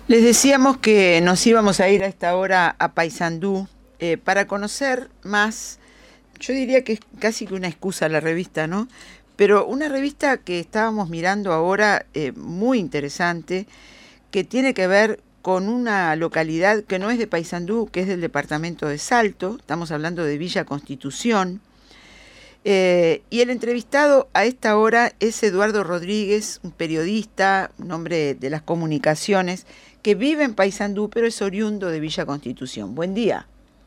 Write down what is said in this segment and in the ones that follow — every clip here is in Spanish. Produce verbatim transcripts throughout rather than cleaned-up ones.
Les decíamos que nos íbamos a ir a esta hora a Paysandú eh, para conocer más, yo diría que es casi que una excusa la revista, ¿no? Pero una revista que estábamos mirando ahora eh, muy interesante, que tiene que ver con una localidad que no es de Paysandú, que es del departamento de Salto, estamos hablando de Villa Constitución. Eh, y el entrevistado a esta hora es Eduardo Rodríguez, un periodista, un hombre de las comunicaciones, que vive en Paysandú, pero es oriundo de Villa Constitución. Buen día.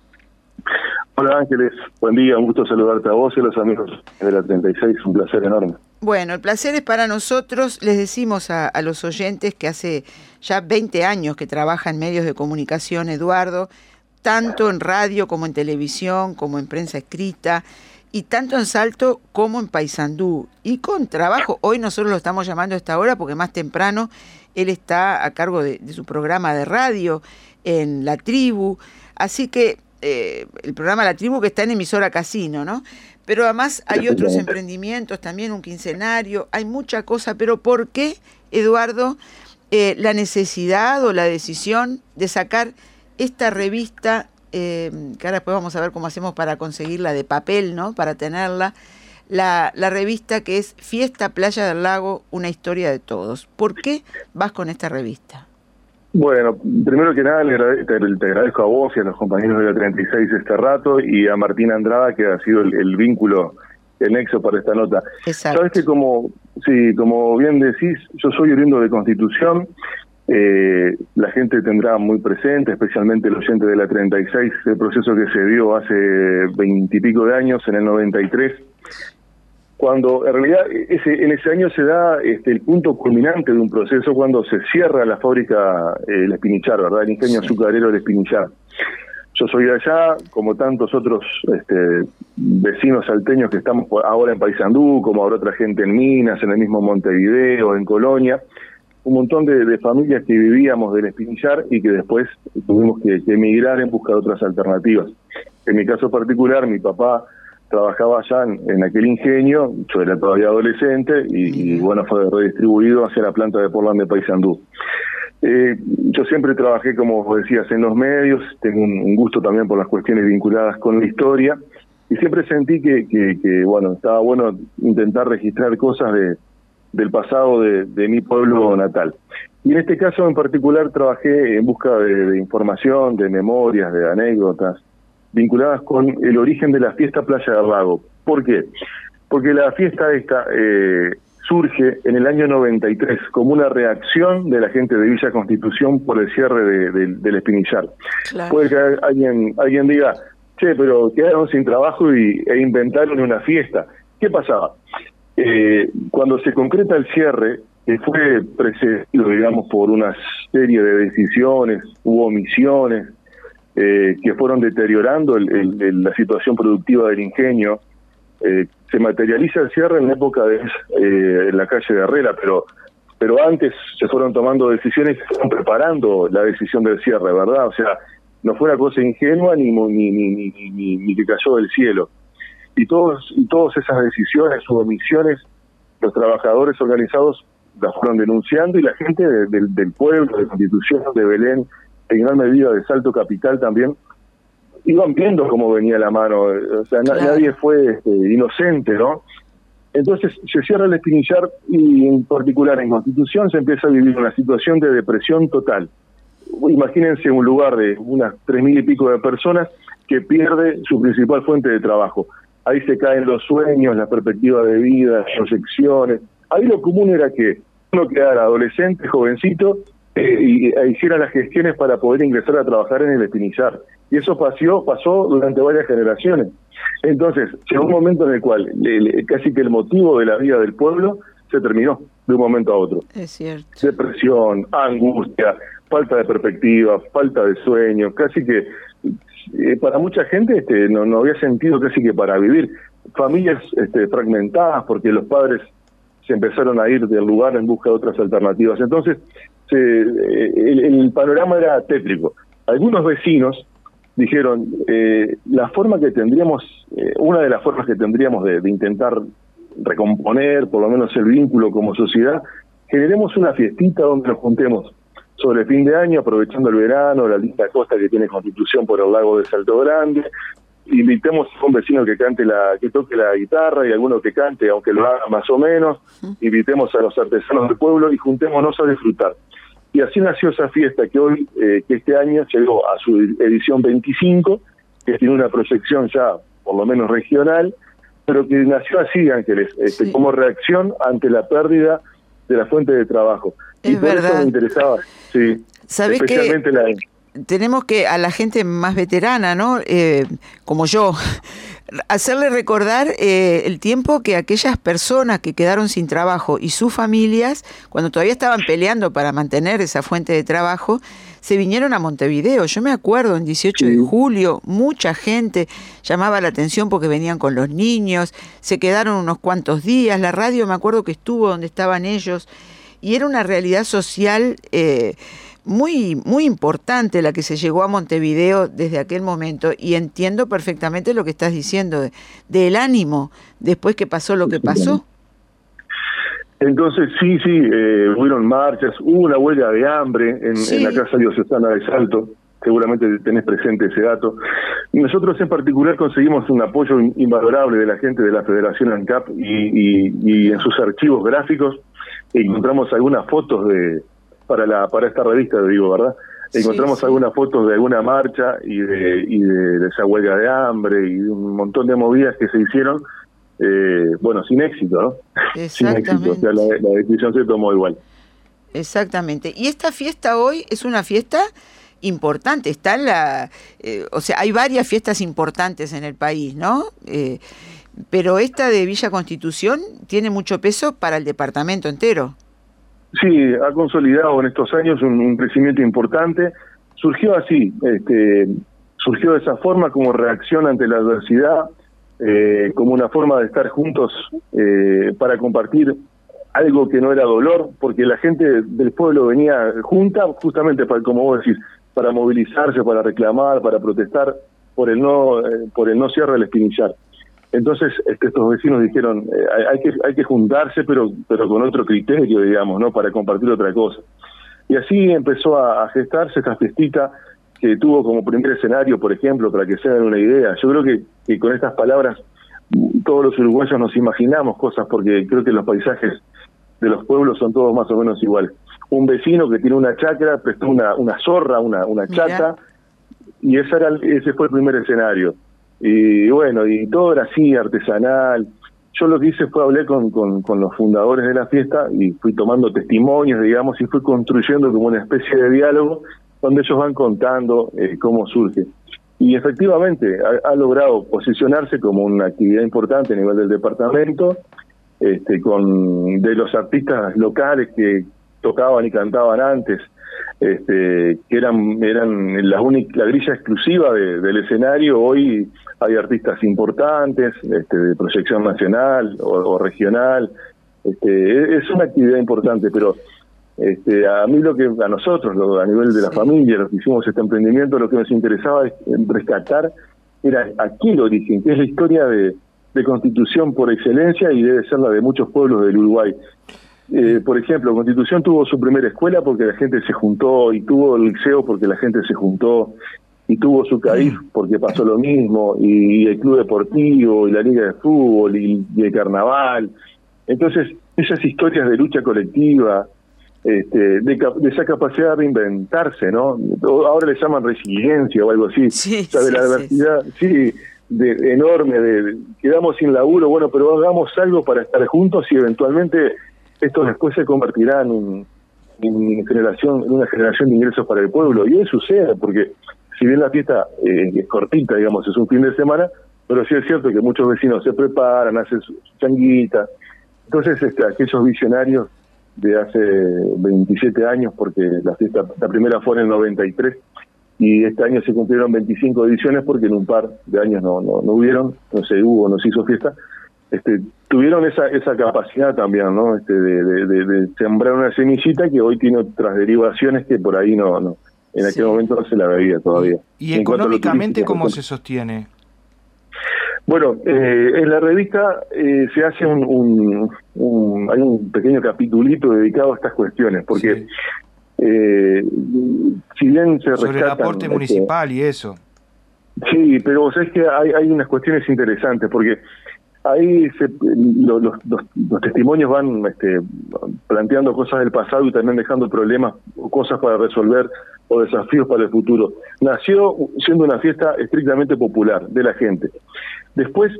Hola Ángeles, buen día, un gusto saludarte a vos y a los amigos de la treinta y seis, un placer enorme. Bueno, el placer es para nosotros. Les decimos a, a los oyentes que hace ya veinte años que trabaja en medios de comunicación Eduardo, tanto en radio como en televisión, como en prensa escrita, y tanto en Salto como en Paysandú. Y con trabajo, hoy nosotros lo estamos llamando a esta hora porque más temprano él está a cargo de, de su programa de radio en La Tribu. Así que eh, el programa La Tribu que está en emisora Casino, ¿no? Pero además hay otros emprendimientos, también un quincenario, hay mucha cosa. Pero ¿por qué, Eduardo, eh, la necesidad o la decisión de sacar esta revista, eh, que ahora después vamos a ver cómo hacemos para conseguirla de papel, ¿no? Para tenerla, la, la revista que es Fiesta Playa del Lago, una historia de todos. ¿Por qué vas con esta revista? Bueno, primero que nada le agrade- te, te agradezco a vos y a los compañeros de la treinta y seis este rato, y a Martín Andrada, que ha sido el, el vínculo, el nexo para esta nota. Exacto. Sabes que como, sí, como bien decís, yo soy oriundo de Constitución. Eh, la gente tendrá muy presente, especialmente el oyente de la treinta y seis, el proceso que se dio hace veintipico de años, en el noventa y tres, cuando en realidad ese, en ese año se da este, el punto culminante de un proceso, cuando se cierra la fábrica eh, El Espinichar, ¿verdad? El ingenio Sí. azucarero El Espinichar. Yo soy de allá, como tantos otros este, vecinos salteños que estamos ahora en Paysandú, como habrá otra gente en Minas, en el mismo Montevideo, en Colonia, un montón de, de familias que vivíamos del Espinillar y que después tuvimos que, que emigrar en busca de otras alternativas. En mi caso particular, mi papá trabajaba allá en, en aquel ingenio, yo era todavía adolescente y, y bueno, fue redistribuido hacia la planta de Portland de Paysandú. Eh, yo siempre trabajé, como vos decías, en los medios, tengo un, un gusto también por las cuestiones vinculadas con la historia, y siempre sentí que, que, que bueno, estaba bueno intentar registrar cosas de del pasado de, de mi pueblo natal. Y en este caso en particular trabajé en busca de, de información, de memorias, de anécdotas, vinculadas con el origen de la fiesta Playa del Lago. ¿Por qué? Porque la fiesta esta eh, surge en el año noventa y tres como una reacción de la gente de Villa Constitución por el cierre de, de, del Espinillar. Claro. Puede que alguien, alguien diga, che, pero quedaron sin trabajo y, e inventaron una fiesta. ¿Qué pasaba? Eh, cuando se concreta el cierre, que fue precedido, digamos, por una serie de decisiones u omisiones eh, que fueron deteriorando el, el, el, la situación productiva del ingenio, eh, se materializa el cierre en la época de eh, en la calle de Herrera, pero pero antes se fueron tomando decisiones y se fueron preparando la decisión del cierre, ¿verdad? O sea, no fue una cosa ingenua ni ni ni ni, ni, ni que cayó del cielo. Y todos y todas esas decisiones o omisiones, los trabajadores organizados las fueron denunciando, y la gente de, de, del pueblo, de Constitución, de Belén, en gran medida de Salto Capital también, iban viendo cómo venía la mano. O sea, na, Claro. nadie fue este, inocente, ¿no? Entonces se cierra el Espinillar, y en particular en Constitución se empieza a vivir una situación de depresión total. Imagínense un lugar de unas tres mil y pico de personas que pierde su principal fuente de trabajo. Ahí se caen los sueños, la perspectiva de vida, las proyecciones. Ahí lo común era que uno quedara adolescente, jovencito, eh, y e hiciera las gestiones para poder ingresar a trabajar en el Espinillar. Y eso pasó, pasó durante varias generaciones. Entonces, llegó un momento en el cual le, le, casi que el motivo de la vida del pueblo se terminó de un momento a otro. Es cierto. Depresión, angustia, falta de perspectiva, falta de sueño, casi que eh, para mucha gente este, no, no había sentido casi que para vivir. Familias este, fragmentadas porque los padres se empezaron a ir del lugar en busca de otras alternativas. Entonces, se, eh, el, el panorama era tétrico. Algunos vecinos dijeron, eh, la forma que tendríamos, eh, una de las formas que tendríamos de, de intentar recomponer por lo menos el vínculo como sociedad, generemos una fiestita donde nos juntemos sobre fin de año, aprovechando el verano, la linda costa que tiene Constitución por el lago de Salto Grande. Invitemos a un vecino que cante la, que toque la guitarra y alguno que cante, aunque lo haga más o menos. Invitemos a los artesanos del pueblo y juntémonos a disfrutar. Y así nació esa fiesta que hoy, eh, que este año llegó a su edición veinticinco, que tiene una proyección ya por lo menos regional, pero que nació así, Ángeles, este, sí. como reacción ante la pérdida de la fuente de trabajo. Es y por verdad. eso me interesaba, sí, ¿Sabés especialmente que la... tenemos que a la gente más veterana, ¿no? Eh, como yo, hacerle recordar eh, el tiempo que aquellas personas que quedaron sin trabajo y sus familias, cuando todavía estaban peleando para mantener esa fuente de trabajo, se vinieron a Montevideo. Yo me acuerdo, en dieciocho sí. de julio, mucha gente llamaba la atención porque venían con los niños, se quedaron unos cuantos días, la radio me acuerdo que estuvo donde estaban ellos, y era una realidad social eh, muy, muy importante la que se llegó a Montevideo desde aquel momento, y entiendo perfectamente lo que estás diciendo, de, del ánimo después que pasó lo que pasó. Entonces, sí, sí, eh, hubieron marchas, hubo una huelga de hambre en, sí. en la Casa Diocesana de Salto, seguramente tenés presente ese dato. Y nosotros en particular conseguimos un apoyo invalorable de la gente de la Federación ANCAP y, y, y en sus archivos gráficos encontramos algunas fotos de para la para esta revista, digo, ¿verdad? Encontramos sí, sí. algunas fotos de alguna marcha y de, y de, de esa huelga de hambre y de un montón de movidas que se hicieron. Eh, bueno, sin éxito, ¿no? Sin éxito, o sea, la, la decisión se tomó igual. Exactamente. Y esta fiesta hoy es una fiesta importante, está en la, eh, o sea, hay varias fiestas importantes en el país, ¿no? Eh, pero esta de Villa Constitución tiene mucho peso para el departamento entero. Sí, ha consolidado en estos años un, un crecimiento importante. Surgió así, este, surgió de esa forma como reacción ante la adversidad. Eh, como una forma de estar juntos eh, para compartir algo que no era dolor, porque la gente del pueblo venía junta justamente para, como vos decís, para movilizarse, para reclamar, para protestar por el no eh, por el no cierre del Espinillar. Entonces este, estos vecinos dijeron eh, hay, hay que hay que juntarse, pero pero con otro criterio, digamos, no para compartir otra cosa. Y así empezó a, a gestarse esta fiestita que tuvo como primer escenario, por ejemplo, para que se hagan una idea. Yo creo que, que con estas palabras todos los uruguayos nos imaginamos cosas, porque creo que los paisajes de los pueblos son todos más o menos iguales. Un vecino que tiene una chacra prestó una, una zorra, una, una chata, y ese, era, ese fue el primer escenario. Y bueno, y todo era así, artesanal. Yo lo que hice fue hablar con, con, con los fundadores de la fiesta y fui tomando testimonios, digamos, y fui construyendo como una especie de diálogo donde ellos van contando eh, cómo surge. Y efectivamente ha, ha logrado posicionarse como una actividad importante a nivel del departamento, este, con de los artistas locales que tocaban y cantaban antes, este, que eran eran la única la grilla exclusiva de, del escenario. Hoy hay artistas importantes, este, de proyección nacional o, o regional. Este, es una actividad importante, pero Este, a mí lo que a nosotros, lo, a nivel de la familia, los que hicimos este emprendimiento, lo que nos interesaba es rescatar era aquí el origen, que es la historia de, de Constitución por excelencia y debe ser la de muchos pueblos del Uruguay. Eh, por ejemplo, Constitución tuvo su primera escuela porque la gente se juntó, y tuvo el liceo porque la gente se juntó, y tuvo su CAIF porque pasó lo mismo, y, y el club deportivo, y la liga de fútbol, y, y el carnaval. Entonces, esas historias de lucha colectiva, Este, de, de esa capacidad de reinventarse, ¿no? Ahora le llaman resiliencia o algo así, sí, o sea, de sí, la adversidad, sí, sí de, enorme, de, de quedamos sin laburo, bueno, pero hagamos algo para estar juntos y eventualmente esto después se convertirá en, un, en, generación, en una generación de ingresos para el pueblo, y eso sucede, porque si bien la fiesta eh, es cortita, digamos, es un fin de semana, pero sí es cierto que muchos vecinos se preparan, hacen su, su changuita. Entonces este, aquellos visionarios de hace veintisiete años, porque la fiesta, la primera fue en el noventa y tres, y este año se cumplieron veinticinco ediciones porque en un par de años no no, no hubieron, no se hubo, no se hizo fiesta, este, tuvieron esa esa capacidad también, ¿no? Este, de, de, de, de sembrar una semillita que hoy tiene otras derivaciones que por ahí no, no en aquel sí. momento no se la veía todavía. ¿Y en económicamente cómo se sostiene? Bueno, eh, en la revista eh, se hace un, un, un hay un pequeño capitulito dedicado a estas cuestiones, porque sí. eh, si bien se sobre rescatan, el aporte municipal y eso. Sí, pero vos sabés que hay, hay unas cuestiones interesantes, porque ahí se, lo, los, los, los testimonios van este, planteando cosas del pasado y también dejando problemas o cosas para resolver o desafíos para el futuro. Nació siendo una fiesta estrictamente popular de la gente. Después,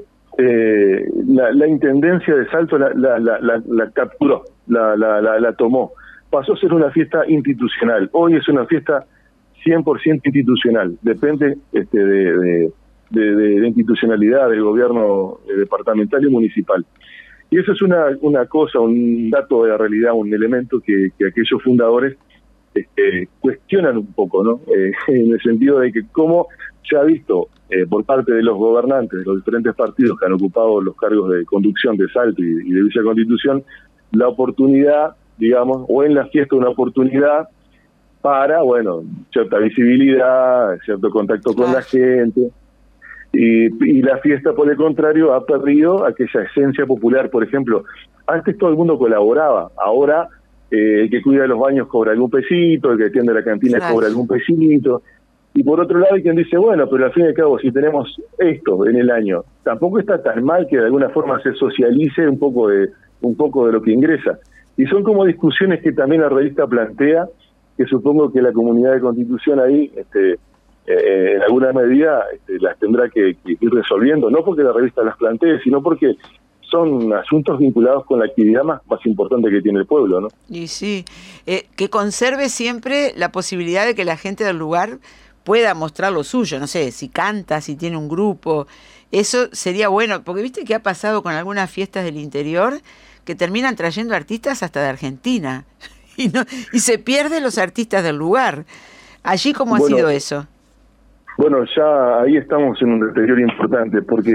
eh, la, la Intendencia de Salto la, la, la, la, la capturó, la, la, la, la tomó. Pasó a ser una fiesta institucional. Hoy es una fiesta cien por ciento institucional. Depende este, de... de De, de, de institucionalidad del gobierno departamental y municipal. Y eso es una, una cosa, un dato de la realidad, un elemento que, que aquellos fundadores este, cuestionan un poco, ¿no? Eh, en el sentido de que cómo se ha visto eh, por parte de los gobernantes de los diferentes partidos que han ocupado los cargos de conducción de Salto y, y de Villa Constitución, la oportunidad, digamos, o en la fiesta una oportunidad para, bueno, cierta visibilidad, cierto contacto con la gente. Y, y la fiesta, por el contrario, ha perdido aquella esencia popular. Por ejemplo, antes todo el mundo colaboraba, ahora eh, el que cuida los baños cobra algún pesito, el que atiende la cantina claro. cobra algún pesito. Y por otro lado hay quien dice, bueno, pero al fin y al cabo, si tenemos esto en el año, tampoco está tan mal que de alguna forma se socialice un poco de un poco de lo que ingresa. Y son como discusiones que también la revista plantea, que supongo que la comunidad de Constitución ahí... este Eh, en alguna medida este, las tendrá que, que ir resolviendo, no porque la revista las plantee, sino porque son asuntos vinculados con la actividad más, más importante que tiene el pueblo, ¿no? Y sí, eh, que conserve siempre la posibilidad de que la gente del lugar pueda mostrar lo suyo, no sé, si canta, si tiene un grupo, eso sería bueno, porque viste que ha pasado con algunas fiestas del interior que terminan trayendo artistas hasta de Argentina, y, no, y se pierden los artistas del lugar. Allí, ¿cómo bueno, ha sido eso? Bueno, ya ahí estamos en un deterioro importante, porque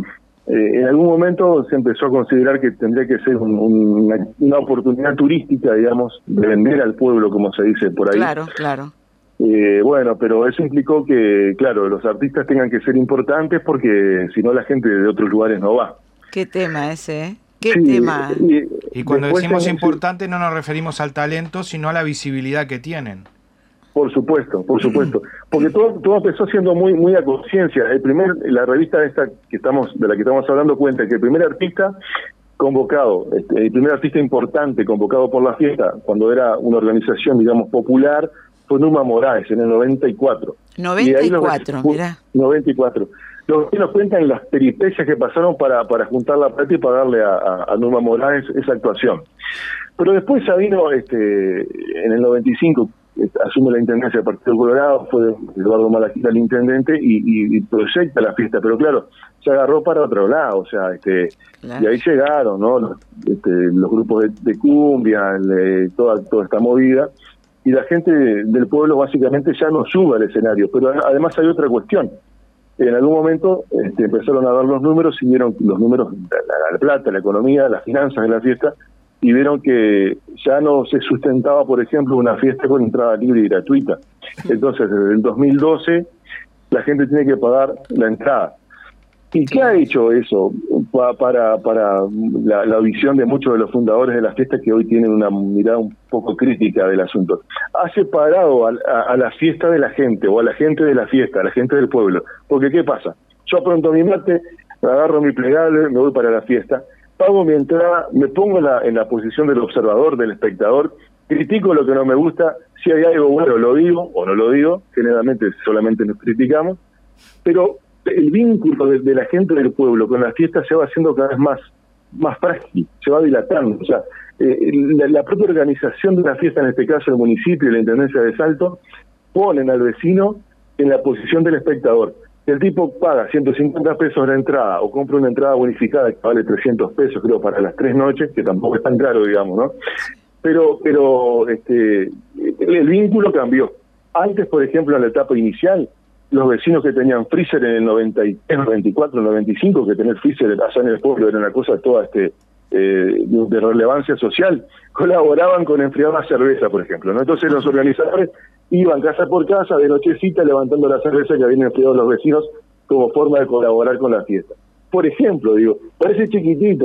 eh, en algún momento se empezó a considerar que tendría que ser un, un, una, una oportunidad turística, digamos, de vender al pueblo, como se dice por ahí. Claro, claro. Eh, bueno, pero eso implicó que, claro, los artistas tengan que ser importantes porque si no la gente de otros lugares no va. Qué tema ese, ¿eh? ¿Qué sí, tema? Y, y cuando decimos importante no nos referimos al talento, sino a la visibilidad que tienen. Por supuesto, por supuesto, porque todo todo empezó siendo muy muy a conciencia. El primer la revista esta que estamos de la que estamos hablando cuenta que el primer artista convocado, este, el primer artista importante convocado por la fiesta cuando era una organización, digamos, popular, fue Numa Moraes en el noventa y cuatro. noventa y cuatro, mirá. noventa y cuatro. Los que nos cuentan las peripecias que pasaron para para juntar la plata y pagarle a, a, a Numa Moraes esa actuación. Pero después ya vino este en el noventa y cinco asume la intendencia del Partido Colorado, fue Eduardo Malaquita el intendente y, y, y proyecta la fiesta, pero claro, se agarró para otro lado, o sea, este claro. Y ahí llegaron, ¿no? Los, este, los grupos de, de cumbia, de, toda, toda esta movida, y la gente del pueblo básicamente ya no sube al escenario, pero además hay otra cuestión. En algún momento este, empezaron a ver los números y vieron los números, la, la plata, la economía, las finanzas de la fiesta, y vieron que ya no se sustentaba, por ejemplo, una fiesta con entrada libre y gratuita. Entonces, desde el dos mil doce, la gente tiene que pagar la entrada. ¿Y qué ha hecho eso pa, para para la, la visión de muchos de los fundadores de la fiesta que hoy tienen una mirada un poco crítica del asunto? Ha separado a, a, a la fiesta de la gente, o a la gente de la fiesta, a la gente del pueblo. Porque, ¿qué pasa? Yo apronto mi mate, agarro mi plegable, me voy para la fiesta, pago mi entrada, me pongo en la, en la posición del observador, del espectador, critico lo que no me gusta, si hay algo bueno lo digo o no lo digo, generalmente solamente nos criticamos, pero el vínculo de, de la gente del pueblo con la fiesta se va haciendo cada vez más, más frágil, se va dilatando. O sea, eh, la, la propia organización de una fiesta, en este caso el municipio y la Intendencia de Salto, ponen al vecino en la posición del espectador. El tipo paga ciento cincuenta pesos la entrada o compra una entrada bonificada que vale trescientos pesos, creo, para las tres noches, que tampoco es tan caro, digamos, ¿no? Pero pero este el, el vínculo cambió. Antes, por ejemplo, en la etapa inicial, los vecinos que tenían freezer en el noventa y tres, noventa y cuatro, noventa y cinco, que tener freezer allá en el pueblo era una cosa toda este eh, de, de relevancia social, colaboraban con enfriar la cerveza, por ejemplo, ¿no? Entonces los organizadores iban casa por casa de nochecita levantando la cerveza que habían enfriado los vecinos como forma de colaborar con la fiesta. Por ejemplo, digo, parece chiquitito,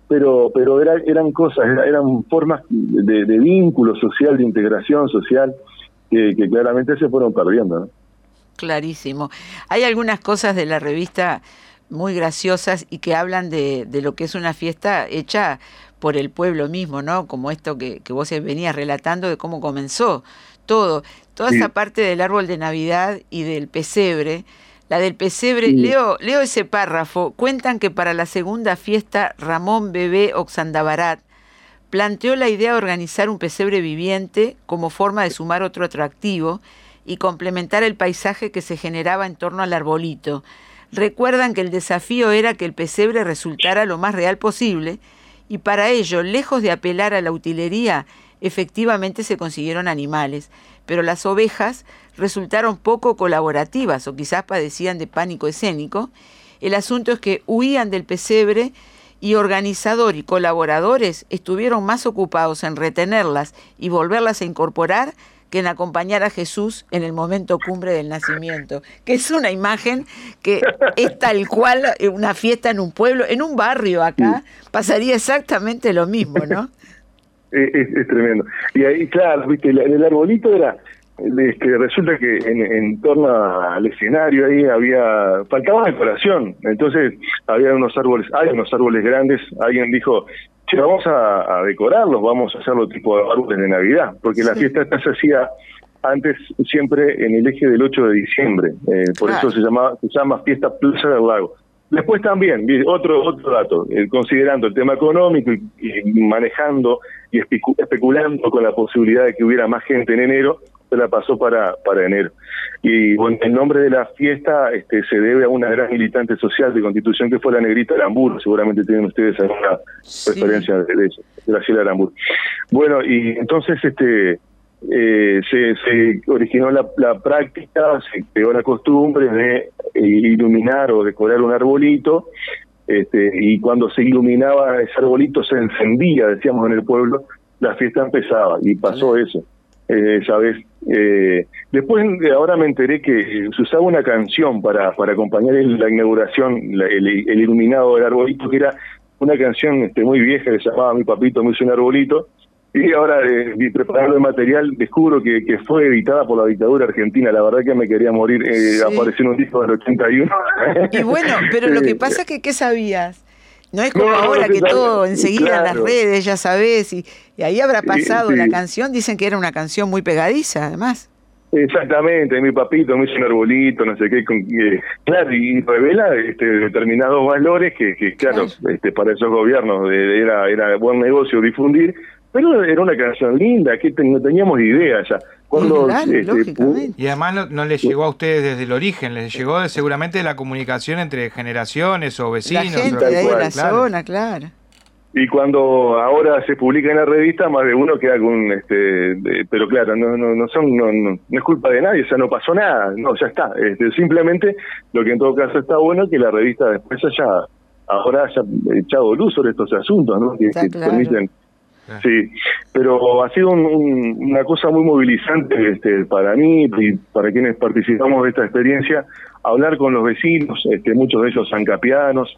pero pero era, eran cosas, era, eran formas de, de vínculo social, de integración social, que, que claramente se fueron perdiendo, ¿no? Clarísimo. Hay algunas cosas de la revista muy graciosas y que hablan de, de lo que es una fiesta hecha por el pueblo mismo, ¿no? Como esto que, que vos venías relatando de cómo comenzó todo. Toda Sí. esa parte del árbol de Navidad y del pesebre. La del pesebre, Sí. leo, leo ese párrafo. Cuentan que para la segunda fiesta Ramón Bebé Oxandabarat planteó la idea de organizar un pesebre viviente como forma de sumar otro atractivo y complementar el paisaje que se generaba en torno al arbolito. Recuerdan que el desafío era que el pesebre resultara lo más real posible y para ello, lejos de apelar a la utilería, efectivamente se consiguieron animales, pero las ovejas resultaron poco colaborativas o quizás padecían de pánico escénico. El asunto es que huían del pesebre y organizador y colaboradores estuvieron más ocupados en retenerlas y volverlas a incorporar que en acompañar a Jesús en el momento cumbre del nacimiento, que es una imagen que es tal cual una fiesta en un pueblo, en un barrio acá, pasaría exactamente lo mismo, ¿no? Es, es, es tremendo. Y ahí, claro, viste, el, el arbolito era, es que resulta que en, en torno al escenario ahí había, faltaba decoración, entonces había unos árboles, hay unos árboles grandes, alguien dijo, che, vamos a, a decorarlos, vamos a hacerlo tipo de árboles de Navidad, porque sí. La fiesta esta se hacía antes siempre en el eje del ocho de diciembre, eh, por claro. Eso se llama, se llama Fiesta Plaza del Lago. Después también, otro otro dato, eh, considerando el tema económico y, y manejando y especulando con la posibilidad de que hubiera más gente en enero, se la pasó para para enero. Y bueno, el nombre de la fiesta este, se debe a una gran militante social de Constitución que fue la Negrita Aramburu, seguramente tienen ustedes alguna sí. referencia de, de eso, Graciela Aramburu. Bueno, y entonces este eh, se, se originó la, la práctica, se creó la costumbre de eh, iluminar o decorar un arbolito, este, y cuando se iluminaba ese arbolito se encendía, decíamos en el pueblo, la fiesta empezaba, y pasó sí. eso. Eh, ¿sabes? Eh, después, ahora me enteré que se usaba una canción para para acompañar el, la inauguración, la, el, el iluminado del arbolito, que era una canción este, muy vieja que se llamaba Mi papito me hizo un arbolito, y ahora, eh, preparando el material, descubro que, que fue editada por la dictadura argentina. La verdad que me quería morir, eh, sí. Apareció en un disco del ochenta y uno. Y bueno, pero lo que pasa es que, ¿qué sabías? No es como no, ahora no, que no, todo enseguida claro. En las redes, ya sabés, y, y ahí habrá pasado sí, sí. La canción, dicen que era una canción muy pegadiza, además. Exactamente, mi papito me hizo un arbolito, no sé qué, con, eh, claro, y revela este, determinados valores que, que claro, claro. Este, para esos gobiernos eh, era, era buen negocio difundir, pero era una canción linda, que te, no teníamos idea ya. Cuando, claro, este, y además no, no les llegó a ustedes desde el origen, les llegó de, seguramente de la comunicación entre generaciones o vecinos. La gente o, de, ahí cual, de la claro. zona, claro. Y cuando ahora se publica en la revista, más de uno queda con, este, de, pero claro, no no no son no, no, no es culpa de nadie, o sea, no pasó nada, no, ya está. Este, simplemente lo que en todo caso está bueno es que la revista después haya, ahora haya echado luz sobre estos asuntos, ¿no? Que, que claro. permiten. Sí, pero ha sido un, un, una cosa muy movilizante este, para mí y para quienes participamos de esta experiencia, hablar con los vecinos, este, muchos de ellos sancapianos,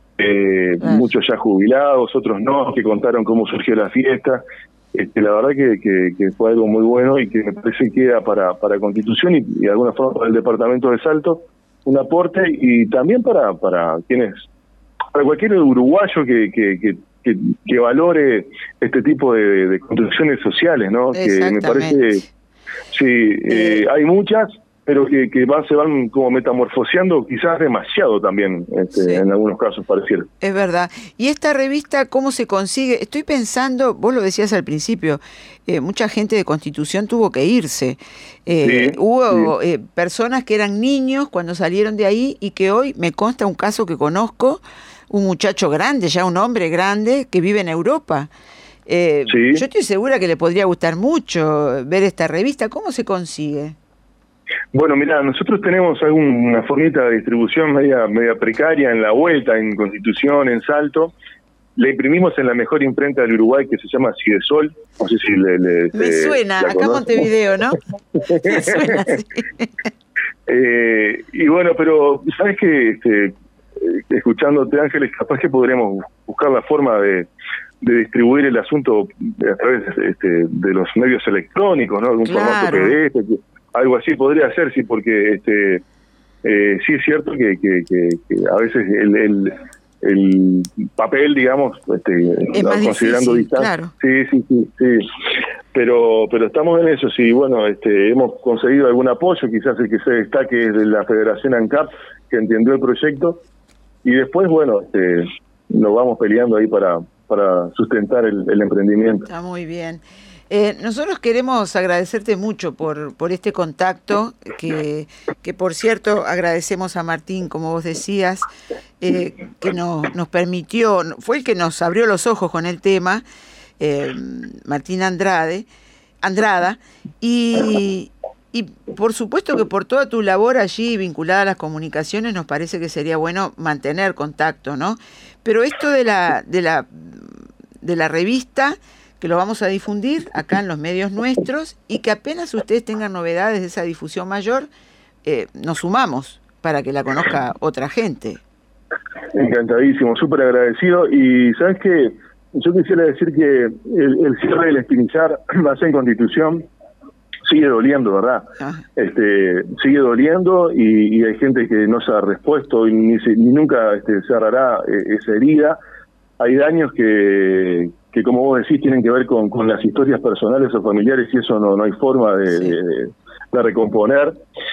eh, ah. muchos ya jubilados, otros no, que contaron cómo surgió la fiesta. Este, la verdad que, que, que fue algo muy bueno y que me parece que queda para, para Constitución y, y de alguna forma para el departamento de Salto un aporte, y también para, para quienes, para cualquier uruguayo que, que, que Que, que valore este tipo de, de construcciones sociales, ¿no? Que me parece, sí, eh, hay muchas, pero que, que van, se van como metamorfoseando, quizás demasiado también, este, sí. En algunos casos pareciera. Es verdad. ¿Y esta revista cómo se consigue? Estoy pensando, vos lo decías al principio, eh, mucha gente de Constitución tuvo que irse. Eh, sí, hubo sí. Eh, personas que eran niños cuando salieron de ahí y que hoy, me consta un caso que conozco, un muchacho grande, ya un hombre grande, que vive en Europa. Eh, sí. Yo estoy segura que le podría gustar mucho ver esta revista. ¿Cómo se consigue? Bueno, mira, nosotros tenemos alguna formita de distribución media media precaria en la vuelta, en Constitución, en Salto. La imprimimos en la mejor imprenta del Uruguay, que se llama Cidesol. No sé si le... le Me eh, suena, acá en Montevideo, ¿no? Me suena, sí. eh, y bueno, pero, ¿sabes qué? Este, escuchándote, Ángeles, capaz que podremos buscar la forma de, de distribuir el asunto a través este, de los medios electrónicos, ¿no? Algún Claro. formato P D F, que, algo así podría ser, sí, porque este eh, sí es cierto que, que, que, que a veces el, el, el papel, digamos, este, es más considerando difícil, distancia. claro. Sí, sí, sí, sí. Pero pero estamos en eso, sí, bueno, este, hemos conseguido algún apoyo, quizás el que se destaque es de la Federación ANCAP, que entendió el proyecto, y después, bueno, este, nos vamos peleando ahí para, para sustentar el, el emprendimiento. Está muy bien. Eh, nosotros queremos agradecerte mucho por, por este contacto, que, que por cierto agradecemos a Martín, como vos decías, eh, que nos, nos permitió, fue el que nos abrió los ojos con el tema, eh, Martín Andrade, Andrada, y, y por supuesto que por toda tu labor allí vinculada a las comunicaciones nos parece que sería bueno mantener contacto, ¿no? Pero esto de la, de la, de la revista, que lo vamos a difundir acá en los medios nuestros, y que apenas ustedes tengan novedades de esa difusión mayor, eh, nos sumamos para que la conozca otra gente. Encantadísimo, súper agradecido. Y sabes que yo quisiera decir que el, el cierre del Espinillar allá en Constitución sigue doliendo, ¿verdad? Ah. Este, sigue doliendo y, y hay gente que no se ha respuesto y ni, se, ni nunca este, cerrará eh, esa herida. Hay daños que, que, como vos decís, tienen que ver con, con las historias personales o familiares y eso no, no hay forma de, Sí. de, de recomponer.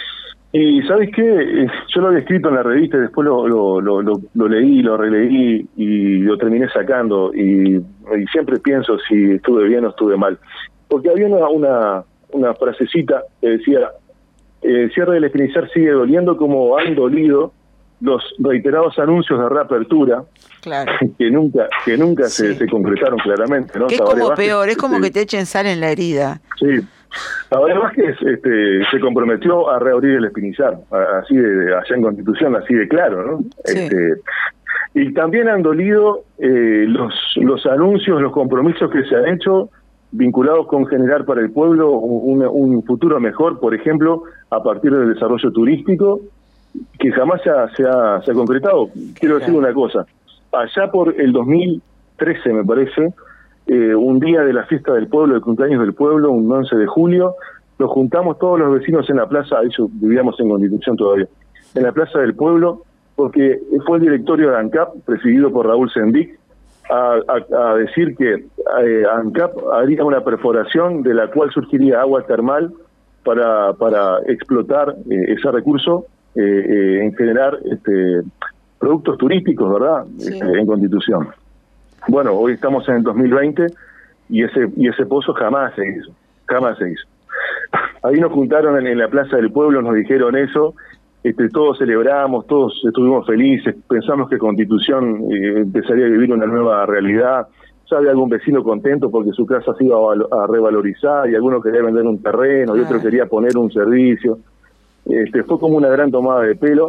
Y ¿sabes qué? Yo lo había escrito en la revista y después lo, lo, lo, lo, lo leí, lo releí y lo terminé sacando. Y, y siempre pienso si estuve bien o estuve mal. Porque había una, una, una frasecita que decía, el cierre del Espinillar sigue doliendo como han dolido los reiterados anuncios de reapertura, Claro. que nunca que nunca Sí. se, se concretaron claramente, ¿no? Que es Tabaré como Vázquez, peor, es como este, que te echen sal en la herida. Sí. Tabaré Vázquez este, se comprometió a reabrir el Espinillar, a- así de allá en Constitución, así de claro, ¿no? Sí. Este, y también han dolido eh, los los anuncios, los compromisos que se han hecho vinculados con generar para el pueblo un, un futuro mejor, por ejemplo, a partir del desarrollo turístico, que jamás se ha, se ha, se ha concretado. Quiero decir una cosa, allá por el dos mil trece, me parece, eh, un día de la fiesta del pueblo, el cumpleaños del pueblo, un once de julio, nos juntamos todos los vecinos en la plaza, eso vivíamos en Constitución todavía, en la plaza del pueblo, porque fue el directorio de ANCAP, presidido por Raúl Sendic, a, a, a decir que eh, ANCAP haría una perforación de la cual surgiría agua termal para, para explotar eh, ese recurso eh, eh, en generar este, productos turísticos, ¿verdad? Sí. Este, en Constitución. Bueno, hoy estamos en el dos mil veinte y ese y ese pozo jamás se hizo, jamás se hizo. Ahí nos juntaron en, en la Plaza del Pueblo, nos dijeron eso, este, todos celebramos, todos estuvimos felices, pensamos que Constitución eh, empezaría a vivir una nueva realidad. Ya había algún vecino contento porque su casa se iba a, a revalorizar y alguno quería vender un terreno y otro quería poner un servicio. Este, fue como una gran tomada de pelo.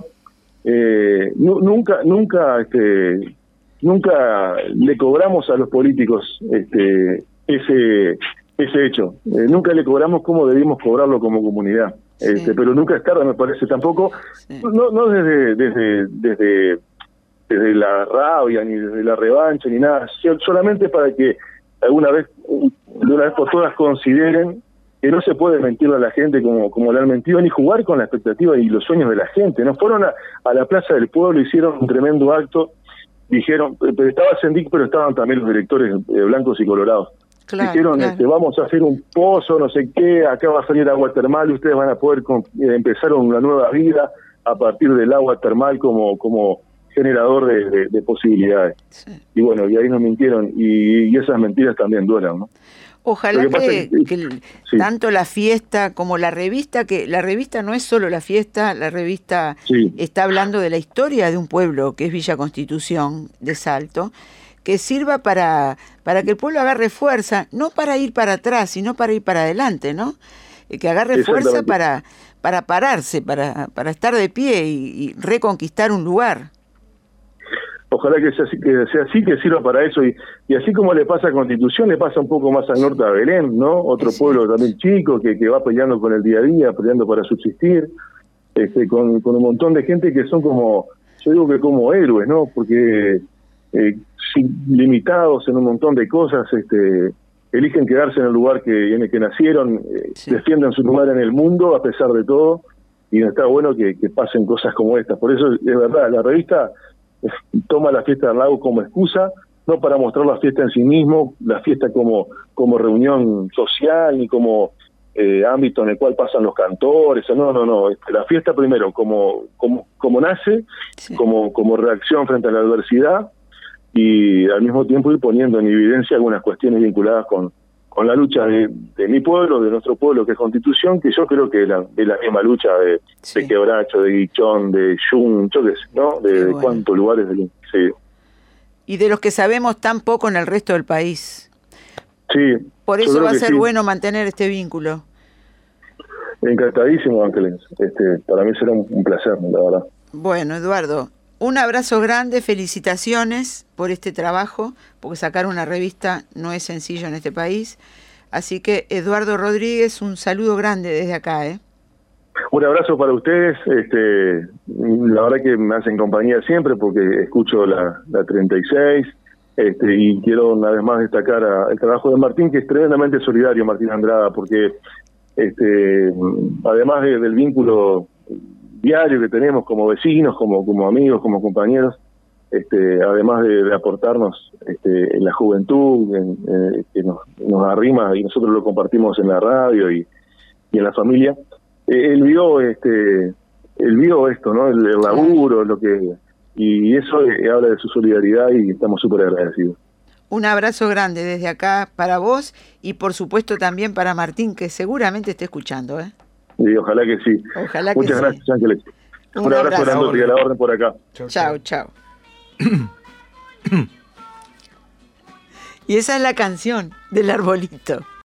Eh, nu, nunca, nunca, este, nunca le cobramos a los políticos este, ese ese hecho. Eh, nunca le cobramos como debimos cobrarlo como comunidad. Sí. Este, pero nunca es tarde, me parece tampoco. Sí. No, no desde, desde, desde, desde la rabia ni desde la revancha ni nada, solamente para que alguna vez, de una vez por todas, consideren que no se puede mentirle a la gente como, como le han mentido, ni jugar con la expectativa y los sueños de la gente. No fueron a, a la Plaza del Pueblo, hicieron un tremendo acto, dijeron, pero estaba Sendic, pero estaban también los directores eh, blancos y colorados. Claro, Dijeron, claro. este, vamos a hacer un pozo, no sé qué, acá va a salir agua termal y ustedes van a poder con, eh, empezar una nueva vida a partir del agua termal como, como generador de, de, de posibilidades. Sí. Y bueno, y ahí nos mintieron y, y esas mentiras también duelen, ¿no? Ojalá Lo que pasa que, es que- que el- sí. tanto la fiesta como la revista, que la revista no es solo la fiesta, la revista Sí. está hablando de la historia de un pueblo que es Villa Constitución de Salto, que sirva para, para que el pueblo agarre fuerza, no para ir para atrás, sino para ir para adelante, ¿no? Eh, Que agarre fuerza Exactamente. para, para pararse, para, para estar de pie y, y reconquistar un lugar. Ojalá que sea así, que sea así, que sirva para eso. Y, y así como le pasa a Constitución, le pasa un poco más al norte a Belén, ¿no? Otro Sí. pueblo también chico que, que va peleando con el día a día, peleando para subsistir, este, con, con un montón de gente que son como, yo digo que como héroes, ¿no? Porque eh, limitados en un montón de cosas, este, eligen quedarse en el lugar que, en el que nacieron, eh, sí. defienden su lugar en el mundo a pesar de todo, y está bueno que, que pasen cosas como estas. Por eso, es verdad, la revista eh, toma la fiesta del lago como excusa, no para mostrar la fiesta en sí mismo, la fiesta como, como reunión social, ni como eh, ámbito en el cual pasan los cantores, no, no, no, la fiesta primero como, como, como nace, sí. como, como reacción frente a la adversidad, y al mismo tiempo ir poniendo en evidencia algunas cuestiones vinculadas con, con la lucha de, de mi pueblo, de nuestro pueblo, que es Constitución, que yo creo que es la, es la misma lucha de, sí. de Quebracho, de Guichón, de Yun, yo qué sé, ¿no? De, bueno. de cuántos lugares del... Sí. Y de los que sabemos tan poco en el resto del país. Sí. Por eso va a ser sí. bueno mantener este vínculo. Encantadísimo, Ángeles. Este, para mí será un, un placer, la verdad. Bueno, Eduardo, un abrazo grande, felicitaciones por este trabajo, porque sacar una revista no es sencillo en este país. Así que, Eduardo Rodríguez, un saludo grande desde acá, ¿eh? Un abrazo para ustedes. Este, la verdad que me hacen compañía siempre porque escucho la, la treinta y seis, este, y quiero una vez más destacar a, el trabajo de Martín, que es tremendamente solidario, Martín Andrada, porque este, además de, del vínculo diario que tenemos como vecinos, como, como amigos, como compañeros, este, además de, de aportarnos este, en la juventud, en, eh, que nos, nos arrima y nosotros lo compartimos en la radio y, y en la familia, eh, él vio este, él vio esto, ¿no? El, el laburo, lo que y eso eh, habla de su solidaridad y estamos súper agradecidos. Un abrazo grande desde acá para vos y por supuesto también para Martín, que seguramente esté escuchando, ¿eh? Y ojalá que sí. Ojalá que Muchas sí. gracias, Ángeles. Un, Un abrazo grande y a la orden por acá. Chao, chao. Y esa es la canción del arbolito.